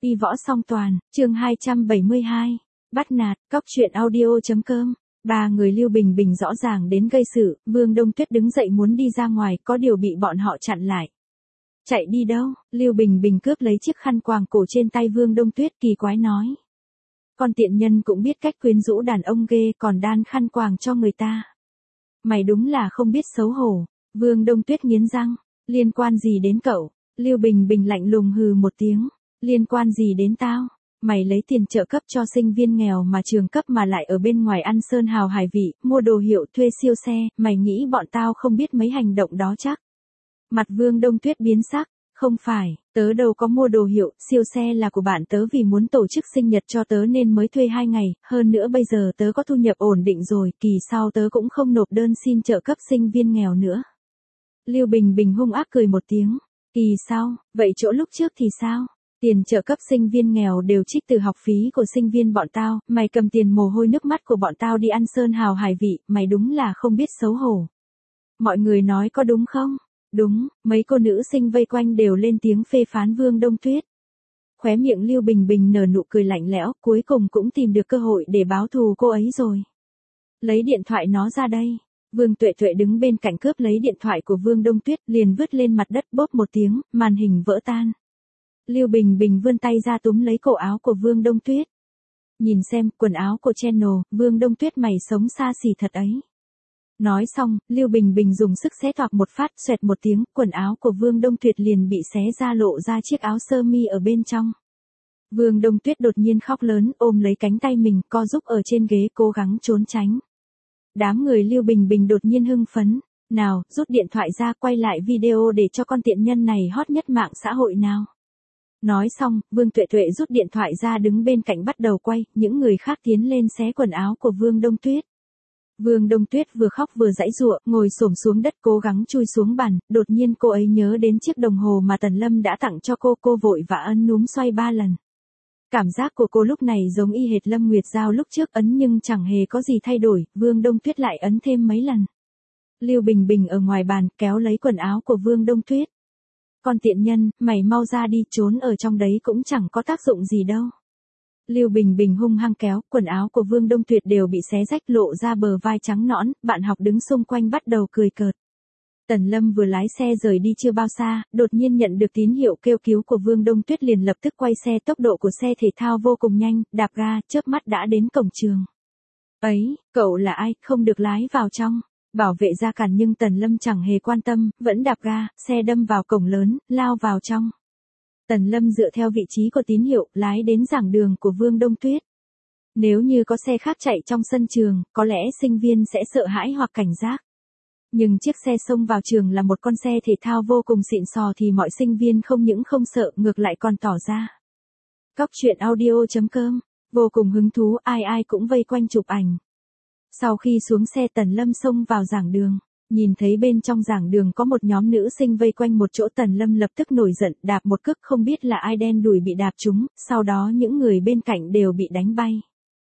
Y võ song toàn, chương 272. Bắt nạt, cóc truyện audio.com. Ba người Lưu Bình Bình rõ ràng đến gây sự, Vương Đông Tuyết đứng dậy muốn đi ra ngoài, có điều bị bọn họ chặn lại. Chạy đi đâu? Lưu Bình Bình cướp lấy chiếc khăn quàng cổ trên tay Vương Đông Tuyết, kỳ quái nói. Con tiện nhân cũng biết cách quyến rũ đàn ông ghê, còn đan khăn quàng cho người ta. Mày đúng là không biết xấu hổ. Vương Đông Tuyết nghiến răng. Liên quan gì đến cậu? Lưu Bình Bình lạnh lùng hừ một tiếng. Liên quan gì đến tao? Mày lấy tiền trợ cấp cho sinh viên nghèo mà trường cấp mà lại ở bên ngoài ăn sơn hào hải vị, mua đồ hiệu, thuê siêu xe, mày nghĩ bọn tao không biết mấy hành động đó chắc? Mặt Vương Đông Tuyết biến sắc. Không phải, tớ đâu có mua đồ hiệu, siêu xe là của bạn tớ vì muốn tổ chức sinh nhật cho tớ nên mới thuê 2 ngày, hơn nữa bây giờ tớ có thu nhập ổn định rồi, kỳ sau tớ cũng không nộp đơn xin trợ cấp sinh viên nghèo nữa. Lưu Bình Bình hung ác cười một tiếng. Kỳ sau, vậy chỗ lúc trước thì sao? Tiền trợ cấp sinh viên nghèo đều trích từ học phí của sinh viên bọn tao, mày cầm tiền mồ hôi nước mắt của bọn tao đi ăn sơn hào hải vị, mày đúng là không biết xấu hổ. Mọi người nói có đúng không? Đúng, mấy cô nữ sinh vây quanh đều lên tiếng phê phán Vương Đông Tuyết. Khóe miệng Lưu Bình Bình nở nụ cười lạnh lẽo, cuối cùng cũng tìm được cơ hội để báo thù cô ấy rồi. Lấy điện thoại nó ra đây. Vương Tuệ Tuệ đứng bên cạnh cướp lấy điện thoại của Vương Đông Tuyết, liền vứt lên mặt đất, bóp một tiếng, màn hình vỡ tan. Lưu Bình Bình vươn tay ra túm lấy cổ áo của Vương Đông Tuyết. Nhìn xem, quần áo của Channel, Vương Đông Tuyết mày sống xa xỉ thật ấy. Nói xong, Lưu Bình Bình dùng sức xé toạc một phát, xoẹt một tiếng, quần áo của Vương Đông Tuyết liền bị xé ra lộ ra chiếc áo sơ mi ở bên trong. Vương Đông Tuyết đột nhiên khóc lớn, ôm lấy cánh tay mình, co giúp ở trên ghế cố gắng trốn tránh. Đám người Lưu Bình Bình đột nhiên hưng phấn. Nào, rút điện thoại ra, quay lại video để cho con tiện nhân này hot nhất mạng xã hội nào. Nói xong, Vương Tuệ Tuệ rút điện thoại ra đứng bên cạnh bắt đầu quay, những người khác tiến lên xé quần áo của Vương Đông Tuyết. Vương Đông Tuyết vừa khóc vừa giãy giụa, ngồi xổm xuống đất cố gắng chui xuống bàn, đột nhiên cô ấy nhớ đến chiếc đồng hồ mà Tần Lâm đã tặng cho cô vội vã ấn núm xoay 3 lần. Cảm giác của cô lúc này giống y hệt Lâm Nguyệt Giao lúc trước ấn nhưng chẳng hề có gì thay đổi, Vương Đông Tuyết lại ấn thêm mấy lần. Lưu Bình Bình ở ngoài bàn kéo lấy quần áo của Vương Đông Tuyết. Con tiện nhân, mày mau ra đi, trốn ở trong đấy cũng chẳng có tác dụng gì đâu. Lưu Bình Bình hung hăng kéo, quần áo của Vương Đông Tuyết đều bị xé rách lộ ra bờ vai trắng nõn, bạn học đứng xung quanh bắt đầu cười cợt. Tần Lâm vừa lái xe rời đi chưa bao xa, đột nhiên nhận được tín hiệu kêu cứu của Vương Đông Tuyết liền lập tức quay xe, tốc độ của xe thể thao vô cùng nhanh, đạp ga, chớp mắt đã đến cổng trường. Ấy, cậu là ai, không được lái vào trong. Bảo vệ ra cản nhưng Tần Lâm chẳng hề quan tâm, vẫn đạp ga, xe đâm vào cổng lớn, lao vào trong. Tần Lâm dựa theo vị trí của tín hiệu, lái đến giảng đường của Vương Đông Tuyết. Nếu như có xe khác chạy trong sân trường, có lẽ sinh viên sẽ sợ hãi hoặc cảnh giác. Nhưng chiếc xe xông vào trường là một con xe thể thao vô cùng xịn sò thì mọi sinh viên không những không sợ, ngược lại còn tỏ ra. Cóc truyện audio.com, vô cùng hứng thú, ai cũng vây quanh chụp ảnh. Sau khi xuống xe Tần Lâm xông vào giảng đường, nhìn thấy bên trong giảng đường có một nhóm nữ sinh vây quanh một chỗ, Tần Lâm lập tức nổi giận, đạp một cước không biết là ai đen đủi bị đạp trúng, sau đó những người bên cạnh đều bị đánh bay.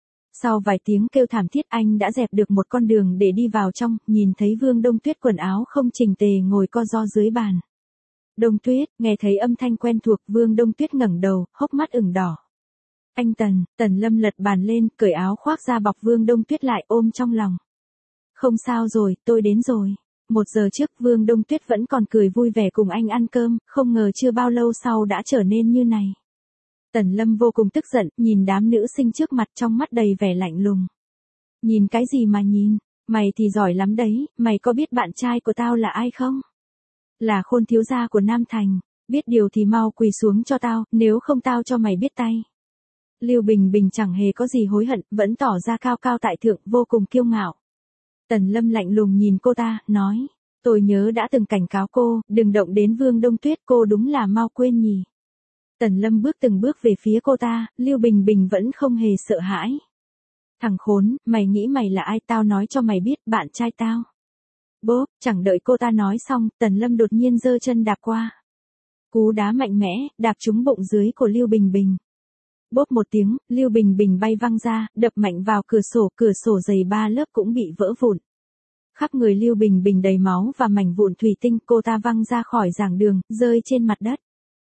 Sau vài tiếng kêu thảm thiết anh đã dẹp được một con đường để đi vào trong, nhìn thấy Vương Đông Tuyết quần áo không chỉnh tề ngồi co ro dưới bàn. Đông Tuyết, nghe thấy âm thanh quen thuộc, Vương Đông Tuyết ngẩng đầu, hốc mắt ửng đỏ. Anh Tần Lâm lật bàn lên, cởi áo khoác ra bọc Vương Đông Tuyết lại ôm trong lòng. Không sao rồi, tôi đến rồi. 1 giờ trước Vương Đông Tuyết vẫn còn cười vui vẻ cùng anh ăn cơm, không ngờ chưa bao lâu sau đã trở nên như này. Tần Lâm vô cùng tức giận, nhìn đám nữ sinh trước mặt trong mắt đầy vẻ lạnh lùng. Nhìn cái gì mà nhìn, mày thì giỏi lắm đấy, mày có biết bạn trai của tao là ai không? Là Khôn thiếu gia của Nam Thành, biết điều thì mau quỳ xuống cho tao, nếu không tao cho mày biết tay. Lưu Bình Bình chẳng hề có gì hối hận, vẫn tỏ ra cao cao tại thượng, vô cùng kiêu ngạo. Tần Lâm lạnh lùng nhìn cô ta, nói, tôi nhớ đã từng cảnh cáo cô, đừng động đến Vương Đông Tuyết, cô đúng là mau quên nhỉ. Tần Lâm bước từng bước về phía cô ta, Lưu Bình Bình vẫn không hề sợ hãi. Thằng khốn, mày nghĩ mày là ai, tao nói cho mày biết, bạn trai tao. Bốp, chẳng đợi cô ta nói xong, Tần Lâm đột nhiên giơ chân đạp qua. Cú đá mạnh mẽ, đạp trúng bụng dưới của Lưu Bình Bình. Bốp một tiếng, Lưu Bình Bình bay văng ra, đập mạnh vào cửa sổ dày 3 lớp cũng bị vỡ vụn. Khắp người Lưu Bình Bình đầy máu và mảnh vụn thủy tinh, cô ta văng ra khỏi giảng đường, rơi trên mặt đất.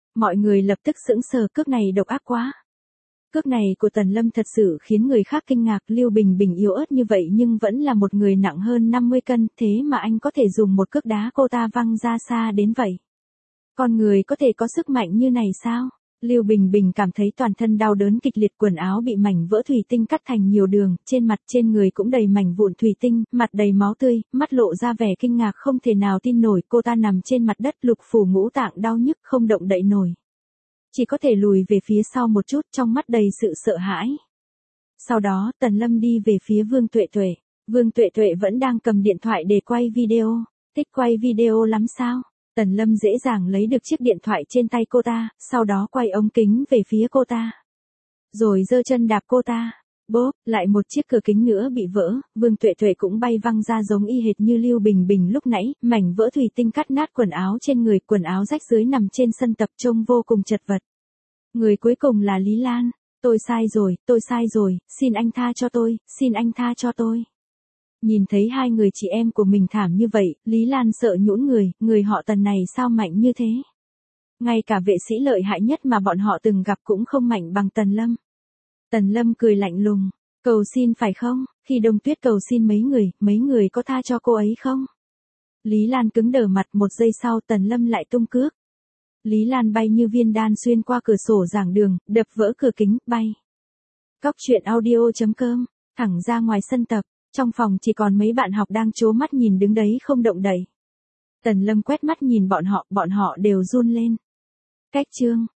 Mọi người lập tức sững sờ, cước này độc ác quá. Cước này của Tần Lâm thật sự khiến người khác kinh ngạc. Lưu Bình Bình yếu ớt như vậy nhưng vẫn là một người nặng hơn 50 cân, thế mà anh có thể dùng một cước đá cô ta văng ra xa đến vậy. Con người có thể có sức mạnh như này sao? Lưu Bình Bình cảm thấy toàn thân đau đớn kịch liệt, quần áo bị mảnh vỡ thủy tinh cắt thành nhiều đường, trên mặt trên người cũng đầy mảnh vụn thủy tinh, mặt đầy máu tươi, mắt lộ ra vẻ kinh ngạc không thể nào tin nổi. Cô ta nằm trên mặt đất, lục phủ ngũ tạng đau nhức không động đậy nổi. Chỉ có thể lùi về phía sau một chút, trong mắt đầy sự sợ hãi. Sau đó, Tần Lâm đi về phía Vương Tuệ Tuệ. Vương Tuệ Tuệ vẫn đang cầm điện thoại để quay video. Thích quay video lắm sao? Tần Lâm dễ dàng lấy được chiếc điện thoại trên tay cô ta, sau đó quay ống kính về phía cô ta. Rồi giơ chân đạp cô ta. Bốp, lại một chiếc cửa kính nữa bị vỡ, Vương Tuệ Tuệ cũng bay văng ra giống y hệt như Lưu Bình Bình lúc nãy, mảnh vỡ thủy tinh cắt nát quần áo trên người, quần áo rách rưới nằm trên sân tập trông vô cùng chật vật. Người cuối cùng là Lý Lan. Tôi sai rồi, xin anh tha cho tôi, xin anh tha cho tôi. Nhìn thấy hai người chị em của mình thảm như vậy, Lý Lan sợ nhũn người họ Tần này sao mạnh như thế. Ngay cả vệ sĩ lợi hại nhất mà bọn họ từng gặp cũng không mạnh bằng Tần Lâm. Tần Lâm cười lạnh lùng, cầu xin phải không? Khi Đông Tuyết cầu xin mấy người có tha cho cô ấy không? Lý Lan cứng đờ mặt, một giây sau Tần Lâm lại tung cước. Lý Lan bay như viên đan xuyên qua cửa sổ giảng đường, đập vỡ cửa kính, bay. Cóc truyện audio.com, thẳng ra ngoài sân tập, trong phòng chỉ còn mấy bạn học đang trố mắt nhìn đứng đấy không động đậy. Tần Lâm quét mắt nhìn bọn họ đều run lên. Cách chương